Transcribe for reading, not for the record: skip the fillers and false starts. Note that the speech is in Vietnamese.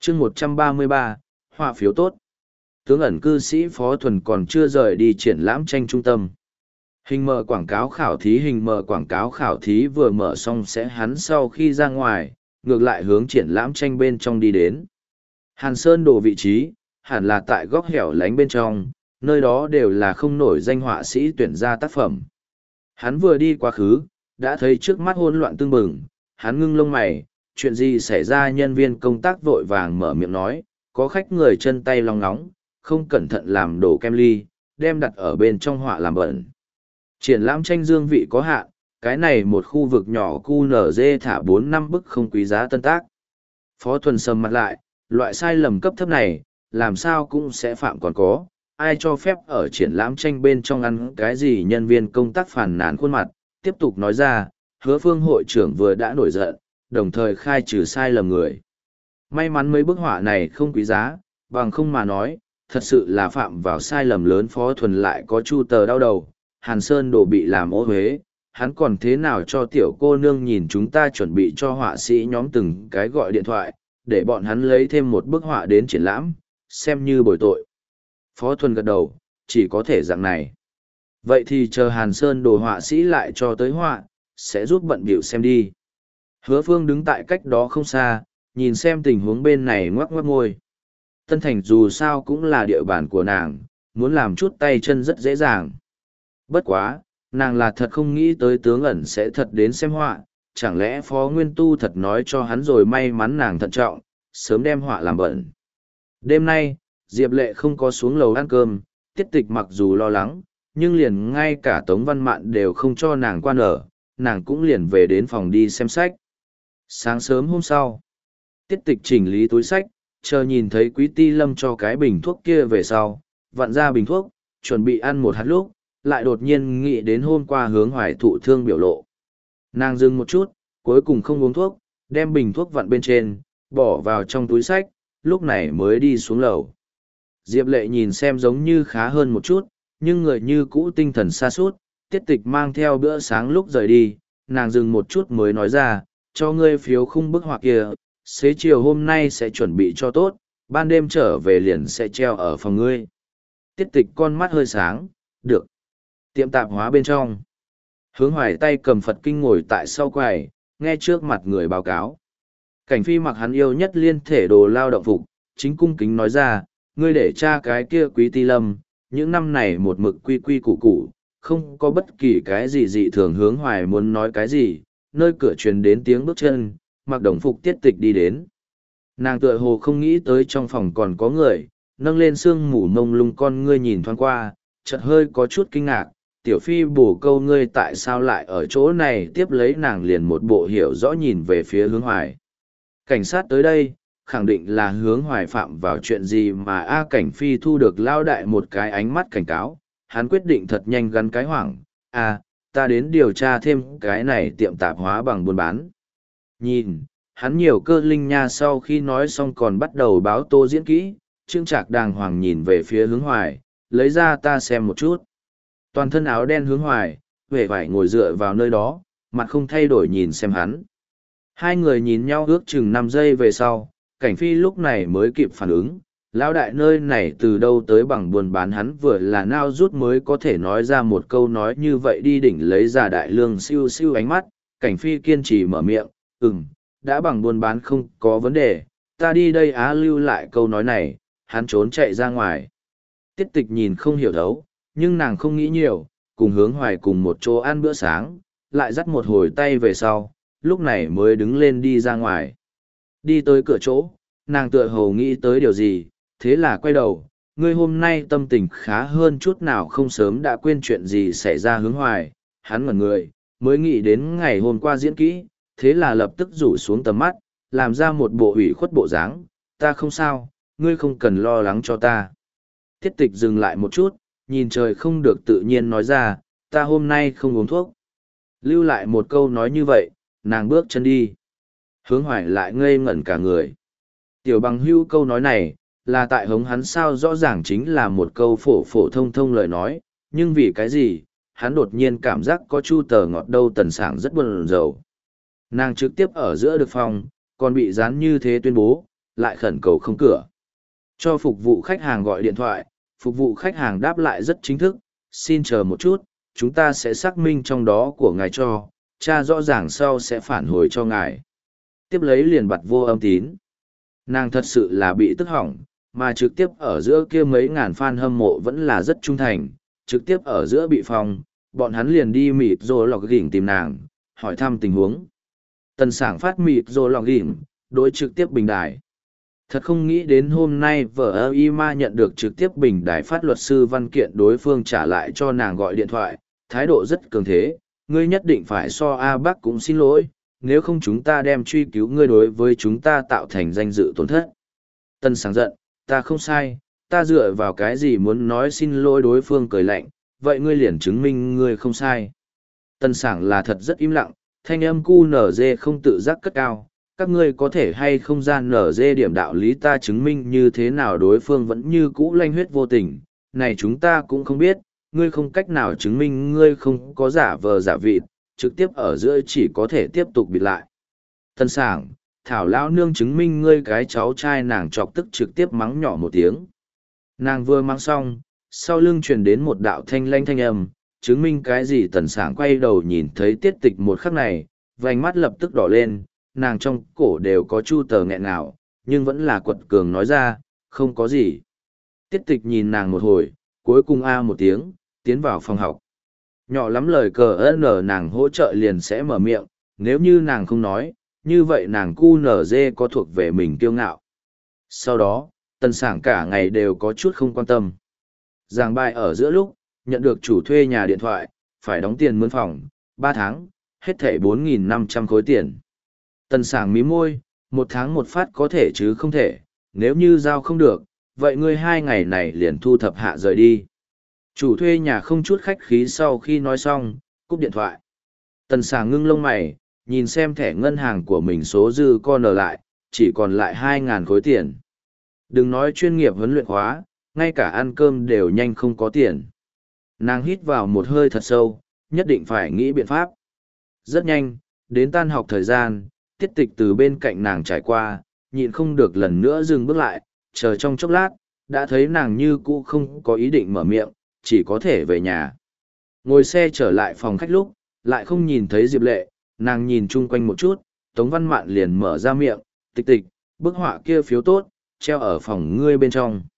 chương 133, họa phiếu tốt. Tướng ẩn cư sĩ Phó Thuần còn chưa rời đi triển lãm tranh trung tâm. Hình mở quảng cáo khảo thí vừa mở xong sẽ hắn sau khi ra ngoài, ngược lại hướng triển lãm tranh bên trong đi đến. Hàn Sơn đổ vị trí, hẳn là tại góc hẻo lánh bên trong, nơi đó đều là không nổi danh họa sĩ tuyển ra tác phẩm. Hắn vừa đi quá khứ, đã thấy trước mắt hỗn loạn tương bừng, hắn ngưng lông mày, chuyện gì xảy ra? Nhân viên công tác vội vàng mở miệng nói, có khách người chân tay lòng nóng, không cẩn thận làm đổ kem ly, đem đặt ở bên trong họa làm bẩn. Triển lãm tranh dương vị có hạn, cái này một khu vực nhỏ QNZ thả 4-5 bức không quý giá tân tác. Phó Thuần sầm mặt lại, loại sai lầm cấp thấp này, làm sao cũng sẽ phạm còn có, ai cho phép ở triển lãm tranh bên trong ăn cái gì? Nhân viên công tác phàn nàn khuôn mặt, tiếp tục nói ra, Hứa Phương hội trưởng vừa đã nổi giận, đồng thời khai trừ sai lầm người. May mắn mấy bức họa này không quý giá, bằng không mà nói, thật sự là phạm vào sai lầm lớn. Phó Thuần lại có chu tờ đau đầu, Hàn Sơn đồ bị làm ô huế, hắn còn thế nào cho tiểu cô nương nhìn? Chúng ta chuẩn bị cho họa sĩ nhóm từng cái gọi điện thoại, để bọn hắn lấy thêm một bức họa đến triển lãm, xem như bồi tội. Phó Thuần gật đầu, chỉ có thể dạng này. Vậy thì chờ Hàn Sơn đồ họa sĩ lại cho tới họa, sẽ giúp bận bịu xem đi. Hứa Phương đứng tại cách đó không xa, nhìn xem tình huống bên này ngoắc ngoắc môi. Tân Thành dù sao cũng là địa bàn của nàng, muốn làm chút tay chân rất dễ dàng. Bất quá, nàng là thật không nghĩ tới tướng ẩn sẽ thật đến xem họa, chẳng lẽ Phó Nguyên Tu thật nói cho hắn rồi? May mắn nàng thận trọng, sớm đem họa làm bẩn. Đêm nay, Diệp Lệ không có xuống lầu ăn cơm, Tiết Tịch mặc dù lo lắng, nhưng liền ngay cả Tống Văn Mạn đều không cho nàng qua ở, nàng cũng liền về đến phòng đi xem sách. Sáng sớm hôm sau, Tiết Tịch chỉnh lý túi sách, chờ nhìn thấy Quý Ti Lâm cho cái bình thuốc kia về sau, vặn ra bình thuốc, chuẩn bị ăn một hạt lúc, lại đột nhiên nghĩ đến hôm qua Hướng Hoài thụ thương biểu lộ. Nàng dừng một chút, cuối cùng không uống thuốc, đem bình thuốc vặn bên trên, bỏ vào trong túi sách, lúc này mới đi xuống lầu. Diệp Lệ nhìn xem giống như khá hơn một chút, nhưng người như cũ tinh thần sa sút. Tiết Tịch mang theo bữa sáng lúc rời đi, nàng dừng một chút mới nói ra, cho ngươi phiếu khung bức họa kia, xế chiều hôm nay sẽ chuẩn bị cho tốt, ban đêm trở về liền sẽ treo ở phòng ngươi. Tiết Tịch con mắt hơi sáng, được. Tiệm tạp hóa bên trong. Hướng Hoài tay cầm Phật kinh ngồi tại sau quầy, nghe trước mặt người báo cáo. Cảnh Phi mặc hắn yêu nhất liên thể đồ lao động phục, chính cung kính nói ra, ngươi để tra cái kia Quý Ti Lâm, những năm này một mực quy quy củ củ, không có bất kỳ cái gì dị thường. Hướng Hoài muốn nói cái gì, nơi cửa truyền đến tiếng bước chân, mặc đồng phục Tiết Tịch đi đến. Nàng tựa hồ không nghĩ tới trong phòng còn có người, nâng lên sương mù mông lung con ngươi nhìn thoáng qua, chợt hơi có chút kinh ngạc, tiểu phi bổ câu ngươi tại sao lại ở chỗ này? Tiếp lấy nàng liền một bộ hiểu rõ nhìn về phía Hướng Hoài. Cảnh sát tới đây, khẳng định là Hướng Hoài phạm vào chuyện gì mà Cảnh Phi thu được lao đại một cái ánh mắt cảnh cáo, hắn quyết định thật nhanh gắn cái hoảng, ta đến điều tra thêm cái này tiệm tạp hóa bằng buôn bán. Nhìn, hắn nhiều cơ linh nha. Sau khi nói xong còn bắt đầu báo tô diễn kỹ, Trương Trạc đàng hoàng nhìn về phía Hướng Hoài, lấy ra ta xem một chút. Toàn thân áo đen Hướng Hoài, vẻ vải ngồi dựa vào nơi đó, mặt không thay đổi nhìn xem hắn. Hai người nhìn nhau ước chừng 5 giây về sau, Cảnh Phi lúc này mới kịp phản ứng, lão đại nơi này từ đâu tới bằng buôn bán? Hắn vừa là nao rút mới có thể nói ra một câu nói như vậy. Đi đỉnh lấy ra đại lương siêu siêu ánh mắt, Cảnh Phi kiên trì mở miệng, đã bằng buôn bán không có vấn đề, ta đi đây. Lưu lại câu nói này, hắn trốn chạy ra ngoài. Tiết Tịch nhìn không hiểu thấu, nhưng nàng không nghĩ nhiều, cùng Hướng Hoài cùng một chỗ ăn bữa sáng, lại dắt một hồi tay về sau, lúc này mới đứng lên đi ra ngoài. Đi tới cửa chỗ, nàng tựa hồ nghĩ tới điều gì, thế là quay đầu, ngươi hôm nay tâm tình khá hơn chút nào không? Sớm đã quên chuyện gì xảy ra? Hướng Hoài, hắn ngẩn người, mới nghĩ đến ngày hôm qua diễn kỹ, thế là lập tức rủ xuống tầm mắt, làm ra một bộ ủy khuất bộ dáng, ta không sao, ngươi không cần lo lắng cho ta. Tiết Tịch dừng lại một chút, nhìn trời không được tự nhiên nói ra, ta hôm nay không uống thuốc. Lưu lại một câu nói như vậy, nàng bước chân đi. Hướng Hoài lại ngây ngẩn cả người. Tiểu Bằng Hưu câu nói này, là tại hống hắn sao? Rõ ràng chính là một câu phổ phổ thông thông lời nói, nhưng vì cái gì, hắn đột nhiên cảm giác có chu tờ ngọt đâu tần sảng rất buồn rầu. Nàng trực tiếp ở giữa được phòng, còn bị dán như thế tuyên bố, lại khẩn cầu không cửa. Cho phục vụ khách hàng gọi điện thoại, phục vụ khách hàng đáp lại rất chính thức, xin chờ một chút, chúng ta sẽ xác minh trong đó của ngài cho, tra rõ ràng sau sẽ phản hồi cho ngài. Tiếp lấy liền bật vô âm tín. Nàng thật sự là bị tức hỏng, mà trực tiếp ở giữa kia mấy ngàn fan hâm mộ vẫn là rất trung thành, trực tiếp ở giữa bị phòng, bọn hắn liền đi mịt rồi lọc gỉnh tìm nàng, hỏi thăm tình huống. Tần Sảng phát mịt rồi lọc gỉnh, đối trực tiếp bình đài. Thật không nghĩ đến hôm nay vợ Ima nhận được trực tiếp bình đài phát luật sư văn kiện đối phương trả lại cho nàng gọi điện thoại, thái độ rất cường thế, ngươi nhất định phải so A Bắc cũng xin lỗi, nếu không chúng ta đem truy cứu ngươi đối với chúng ta tạo thành danh dự tổn thất. Tân Sảng giận, ta không sai, ta dựa vào cái gì muốn nói xin lỗi đối phương cười lạnh, vậy ngươi liền chứng minh ngươi không sai. Tân Sảng là thật rất im lặng, thanh âm cu nở dê không tự giác cất cao, các ngươi có thể hay không gian nở dê điểm đạo lý ta chứng minh như thế nào đối phương vẫn như cũ lanh huyết vô tình, này chúng ta cũng không biết, ngươi không cách nào chứng minh ngươi không có giả vờ giả vịt, trực tiếp ở giữa chỉ có thể tiếp tục bịt lại. Tân Sảng, thảo lão nương chứng minh ngươi cái cháu trai nàng chọc tức trực tiếp mắng nhỏ một tiếng. Nàng vừa mắng xong, sau lưng truyền đến một đạo thanh lanh thanh âm, chứng minh cái gì Tần Sảng quay đầu nhìn thấy Tiết Tịch một khắc này, vành mắt lập tức đỏ lên, nàng trong cổ đều có chu tờ nghẹn ngào, nhưng vẫn là quật cường nói ra, không có gì. Tiết Tịch nhìn nàng một hồi, cuối cùng a một tiếng, tiến vào phòng học. Nhỏ lắm lời cờ ơn nàng hỗ trợ liền sẽ mở miệng, nếu như nàng không nói, như vậy nàng cu nở dê có thuộc về mình kiêu ngạo. Sau đó, Tần Sảng cả ngày đều có chút không quan tâm. Giảng bài ở giữa lúc, nhận được chủ thuê nhà điện thoại, phải đóng tiền mướn phòng, 3 tháng, hết thảy 4.500 khối tiền. Tần Sảng mím môi, 1 tháng một phát có thể chứ không thể, nếu như giao không được, vậy ngươi 2 ngày này liền thu thập hạ rời đi. Chủ thuê nhà không chút khách khí sau khi nói xong, cúp điện thoại. Tần Sảng ngưng lông mày, nhìn xem thẻ ngân hàng của mình số dư con ở lại, chỉ còn lại 2.000 khối tiền. Đừng nói chuyên nghiệp huấn luyện khóa, ngay cả ăn cơm đều nhanh không có tiền. Nàng hít vào một hơi thật sâu, nhất định phải nghĩ biện pháp. Rất nhanh, đến tan học thời gian, Tiết Tịch từ bên cạnh nàng trải qua, nhịn không được lần nữa dừng bước lại, chờ trong chốc lát, đã thấy nàng như cũ không có ý định mở miệng, chỉ có thể về nhà. Ngồi xe trở lại phòng khách lúc, lại không nhìn thấy Diệp Lệ, nàng nhìn chung quanh một chút, Tống Văn Mạn liền mở ra miệng, Tịch Tịch, bức họa kia phiếu tốt, treo ở phòng ngươi bên trong.